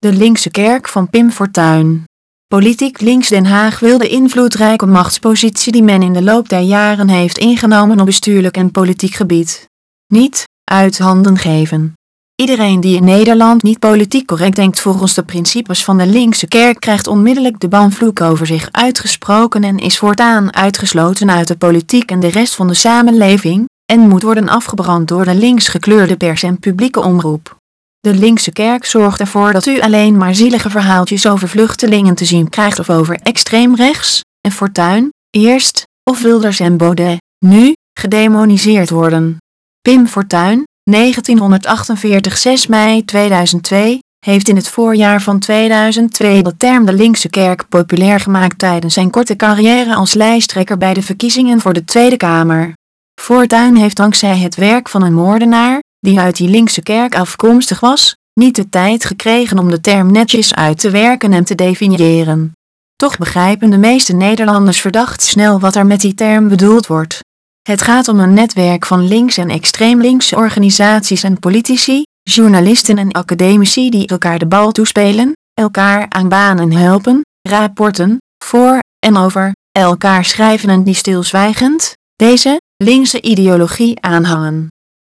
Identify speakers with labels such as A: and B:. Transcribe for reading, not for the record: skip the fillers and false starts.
A: De linkse kerk van Pim Fortuyn. Politiek links Den Haag wil de invloedrijke machtspositie die men in de loop der jaren heeft ingenomen op bestuurlijk en politiek gebied niet uit handen geven. Iedereen die in Nederland niet politiek correct denkt volgens de principes van de linkse kerk krijgt onmiddellijk de banvloek over zich uitgesproken en is voortaan uitgesloten uit de politiek en de rest van de samenleving, en moet worden afgebrand door de links gekleurde pers en publieke omroep. De linkse kerk zorgt ervoor dat u alleen maar zielige verhaaltjes over vluchtelingen te zien krijgt of over extreem rechts, en Fortuyn, eerst, of Wilders en Baudet, nu, gedemoniseerd worden. Pim Fortuyn, 1948 6 mei 2002, heeft in het voorjaar van 2002 de term de linkse kerk populair gemaakt tijdens zijn korte carrière als lijsttrekker bij de verkiezingen voor de Tweede Kamer. Fortuyn heeft dankzij het werk van een moordenaar, die uit die linkse kerk afkomstig was, niet de tijd gekregen om de term netjes uit te werken en te definiëren. Toch begrijpen de meeste Nederlanders verdacht snel wat er met die term bedoeld wordt. Het gaat om een netwerk van links- en extreem linkse organisaties en politici, journalisten en academici die elkaar de bal toespelen, elkaar aan banen helpen, rapporten voor en over elkaar schrijven en die stilzwijgend deze linkse ideologie aanhangen.